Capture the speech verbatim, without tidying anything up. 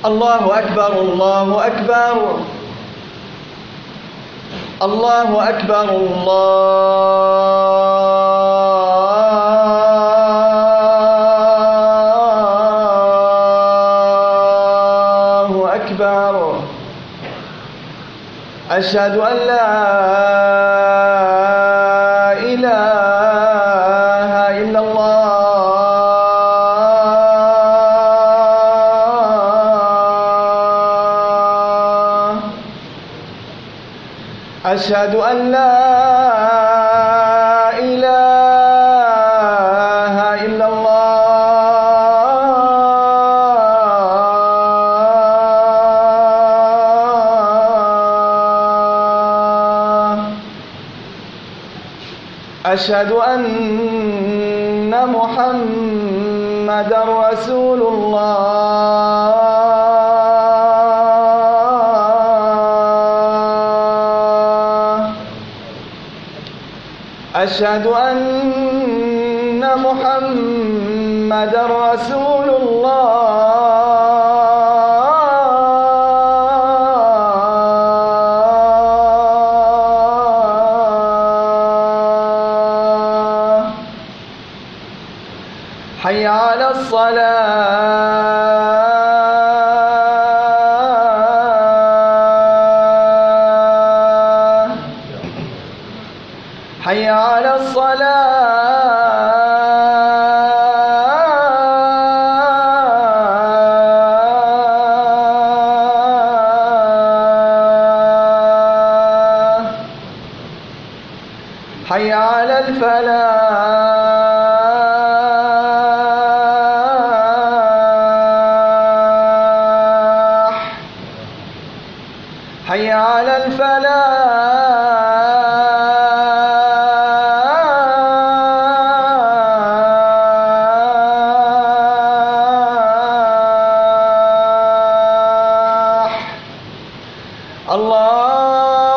الله أكبر الله أكبر الله أكبر الله أكبر. أشهد أن لا إله إلا الله. أشهد أن لا إله إلا الله. أشهد أن محمدًا رسول الله. أشهد أن محمدًا رسول الله. حي على الصلاة. حي على الصلاة. حي على الفلاح. حي على الفلاح. الله